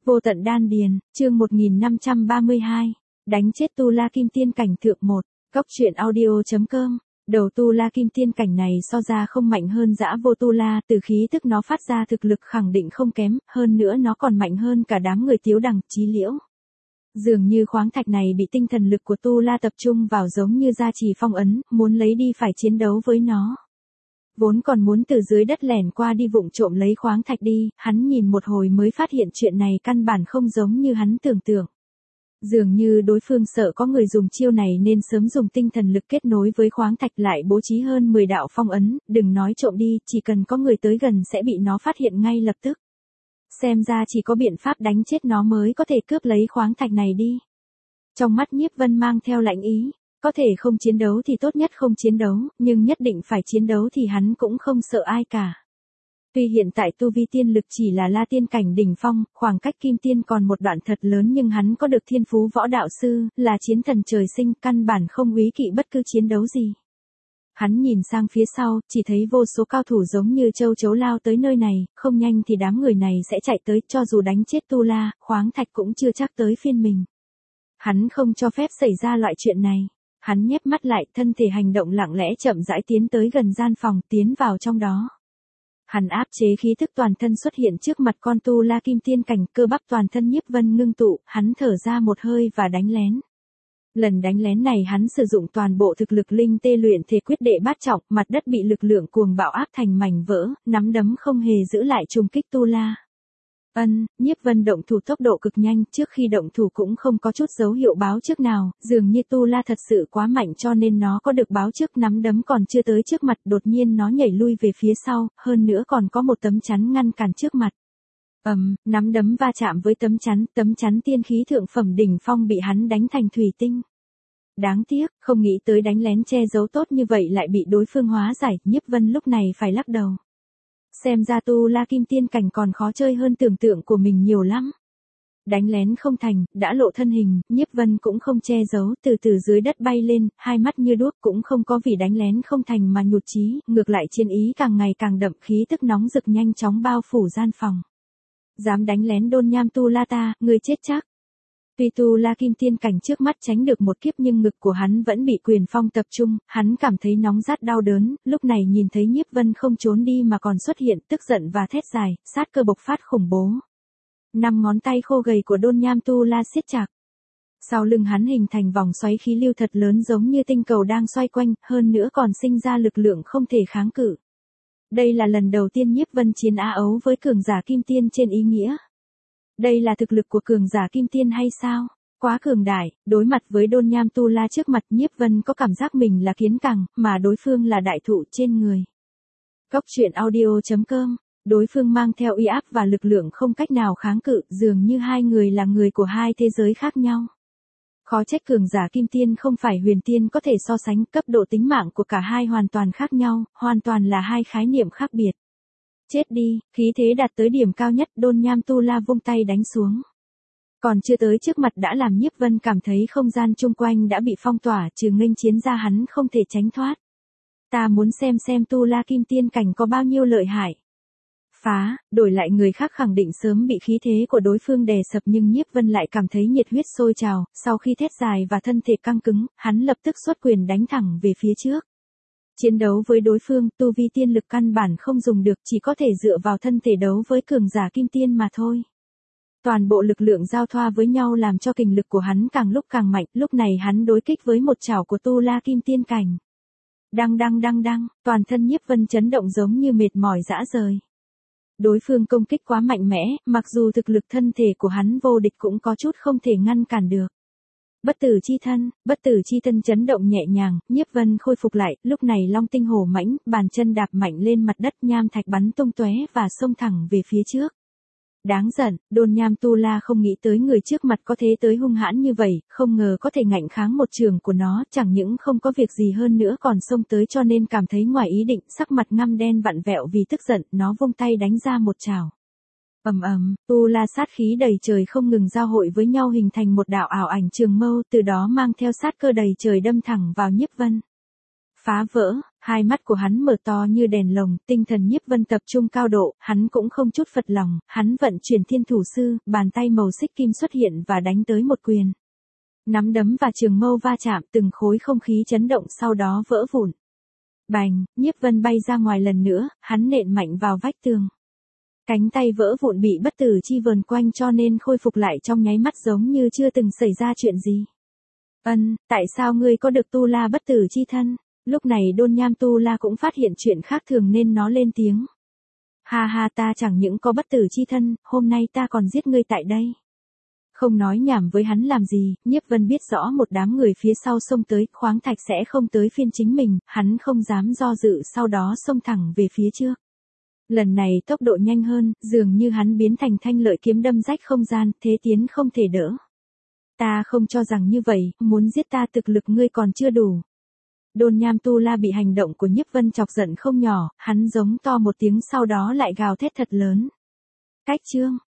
Vô tận đan điền, chương 1532. Đánh chết Tu La Kim Tiên cảnh thượng 1. Góc truyện audio.com. Đầu Tu La Kim Tiên cảnh này so ra không mạnh hơn dã vô Tu La, từ khí tức nó phát ra thực lực khẳng định không kém, hơn nữa nó còn mạnh hơn cả đám người Tiếu Đằng, Chí Liễu. Dường như khoáng thạch này bị tinh thần lực của Tu La tập trung vào giống như gia trì phong ấn, muốn lấy đi phải chiến đấu với nó. Vốn còn muốn từ dưới đất lẻn qua đi vụng trộm lấy khoáng thạch đi, hắn nhìn một hồi mới phát hiện chuyện này căn bản không giống như hắn tưởng tượng. Dường như đối phương sợ có người dùng chiêu này nên sớm dùng tinh thần lực kết nối với khoáng thạch lại bố trí hơn 10 đạo phong ấn, đừng nói trộm đi, chỉ cần có người tới gần sẽ bị nó phát hiện ngay lập tức. Xem ra chỉ có biện pháp đánh chết nó mới có thể cướp lấy khoáng thạch này đi. Trong mắt Nhiếp Vân mang theo lạnh ý. Có thể không chiến đấu thì tốt nhất không chiến đấu, nhưng nhất định phải chiến đấu thì hắn cũng không sợ ai cả. Tuy hiện tại tu vi tiên lực chỉ là La Tiên cảnh đỉnh phong, khoảng cách Kim Tiên còn một đoạn thật lớn nhưng hắn có được thiên phú võ đạo sư, là chiến thần trời sinh, căn bản không úy kỵ bất cứ chiến đấu gì. Hắn nhìn sang phía sau, chỉ thấy vô số cao thủ giống như châu chấu lao tới nơi này, không nhanh thì đám người này sẽ chạy tới, cho dù đánh chết Tu La, khoáng thạch cũng chưa chắc tới phiên mình. Hắn không cho phép xảy ra loại chuyện này. Hắn nhếch mắt lại, thân thể hành động lặng lẽ chậm rãi tiến tới gần gian phòng, tiến vào trong đó. Hắn áp chế khí thức toàn thân xuất hiện trước mặt con Tu La Kim Tiên cảnh, cơ bắp toàn thân Nhiếp Vân ngưng tụ, hắn thở ra một hơi và đánh lén. Lần đánh lén này hắn sử dụng toàn bộ thực lực linh tê luyện thể quyết đệ bát trọng, mặt đất bị lực lượng cuồng bạo áp thành mảnh vỡ, nắm đấm không hề giữ lại trùng kích Tu La. Nhiếp Vân động thủ tốc độ cực nhanh, trước khi động thủ cũng không có chút dấu hiệu báo trước nào, dường như Tu La thật sự quá mạnh cho nên nó có được báo trước, nắm đấm còn chưa tới trước mặt, đột nhiên nó nhảy lui về phía sau, hơn nữa còn có một tấm chắn ngăn cản trước mặt. Nắm đấm va chạm với tấm chắn tiên khí thượng phẩm đỉnh phong bị hắn đánh thành thủy tinh. Đáng tiếc, không nghĩ tới đánh lén che giấu tốt như vậy lại bị đối phương hóa giải, Nhiếp Vân lúc này phải lắc đầu. Xem ra Tu La Kim Tiên cảnh còn khó chơi hơn tưởng tượng của mình nhiều lắm. Đánh lén không thành, đã lộ thân hình, Nhiếp Vân cũng không che giấu, từ từ dưới đất bay lên, hai mắt như đuốc, cũng không có vì đánh lén không thành mà nhụt chí, ngược lại chiến ý càng ngày càng đậm, khí tức nóng rực nhanh chóng bao phủ gian phòng. Dám đánh lén Đôn Nham Tu La ta, ngươi chết chắc. Tuy Tu La Kim Tiên cảnh trước mắt tránh được một kiếp nhưng ngực của hắn vẫn bị quyền phong tập trung, hắn cảm thấy nóng rát đau đớn, lúc này nhìn thấy Nhiếp Vân không trốn đi mà còn xuất hiện, tức giận và thét dài, sát cơ bộc phát khủng bố. 5 ngón tay khô gầy của Đôn Nham Tu La siết chặt. Sau lưng hắn hình thành vòng xoáy khí lưu thật lớn giống như tinh cầu đang xoay quanh, hơn nữa còn sinh ra lực lượng không thể kháng cự. Đây là lần đầu tiên Nhiếp Vân chiến Á Ấu với cường giả Kim Tiên trên ý nghĩa. Đây là thực lực của cường giả Kim Tiên hay sao? Quá cường đại, đối mặt với Đôn Nham Tu La trước mặt Nhiếp Vân có cảm giác mình là kiến cẳng, mà đối phương là đại thụ trên người. Góc truyện audio.com. Đối phương mang theo uy áp và lực lượng không cách nào kháng cự, dường như hai người là người của hai thế giới khác nhau. Khó trách cường giả Kim Tiên không phải huyền tiên có thể so sánh, cấp độ tính mạng của cả hai hoàn toàn khác nhau, hoàn toàn là hai khái niệm khác biệt. Chết đi, khí thế đạt tới điểm cao nhất, Đôn Nham Tu La vung tay đánh xuống. Còn chưa tới trước mặt đã làm Nhiếp Vân cảm thấy không gian chung quanh đã bị phong tỏa, trừ nghênh chiến ra hắn không thể tránh thoát. Ta muốn xem Tu La Kim Tiên cảnh có bao nhiêu lợi hại. Đổi lại người khác khẳng định sớm bị khí thế của đối phương đè sập nhưng Nhiếp Vân lại cảm thấy nhiệt huyết sôi trào, sau khi thét dài và thân thể căng cứng, hắn lập tức xuất quyền đánh thẳng về phía trước. Chiến đấu với đối phương, tu vi tiên lực căn bản không dùng được, chỉ có thể dựa vào thân thể đấu với cường giả Kim Tiên mà thôi. Toàn bộ lực lượng giao thoa với nhau làm cho kình lực của hắn càng lúc càng mạnh, lúc này hắn đối kích với một chảo của Tu La Kim Tiên cảnh. Đăng, toàn thân Nhiếp Vân chấn động giống như mệt mỏi rã rời. Đối phương công kích quá mạnh mẽ, mặc dù thực lực thân thể của hắn vô địch cũng có chút không thể ngăn cản được. Bất tử chi thân chấn động nhẹ nhàng, Nhiếp Vân khôi phục lại, lúc này long tinh hổ mãnh, bàn chân đạp mạnh lên mặt đất, nham thạch bắn tung tóe và xông thẳng về phía trước. Đáng giận, Đôn Nham Tu La không nghĩ tới người trước mặt có thế tới hung hãn như vậy, không ngờ có thể ngạnh kháng một trường của nó, chẳng những không có việc gì hơn nữa còn xông tới cho nên cảm thấy ngoài ý định, sắc mặt ngăm đen vặn vẹo vì tức giận, nó vung tay đánh ra một chảo. Tu La sát khí đầy trời không ngừng giao hội với nhau hình thành một đạo ảo ảnh trường mâu, từ đó mang theo sát cơ đầy trời đâm thẳng vào Nhiếp Vân. phá vỡ, hai mắt của hắn mở to như đèn lồng, tinh thần Nhiếp Vân tập trung cao độ, hắn cũng không chút phật lòng, hắn vận chuyển thiên thủ sư, bàn tay màu xích kim xuất hiện và đánh tới một quyền. Nắm đấm và trường mâu va chạm, từng khối không khí chấn động sau đó vỡ vụn. Bành, Nhiếp Vân bay ra ngoài lần nữa, hắn nện mạnh vào vách tường. Cánh tay vỡ vụn bị bất tử chi vờn quanh cho nên khôi phục lại trong nháy mắt giống như chưa từng xảy ra chuyện gì. Tại sao ngươi có được tu la bất tử chi thân? Lúc này Đôn Nham Tu La cũng phát hiện chuyện khác thường nên nó lên tiếng. Ha ha, ta chẳng những có bất tử chi thân, hôm nay ta còn giết ngươi tại đây. Không nói nhảm với hắn làm gì, Nhiếp Vân biết rõ một đám người phía sau xông tới, khoáng thạch sẽ không tới phiên chính mình, hắn không dám do dự sau đó xông thẳng về phía trước. Lần này tốc độ nhanh hơn, dường như hắn biến thành thanh lợi kiếm đâm rách không gian, thế tiến không thể đỡ. Ta không cho rằng như vậy, muốn giết ta thực lực ngươi còn chưa đủ. Đôn Nham Tu La bị hành động của Nhiếp Vân chọc giận không nhỏ, hắn giống to một tiếng sau đó lại gào thét thật lớn. Cách chương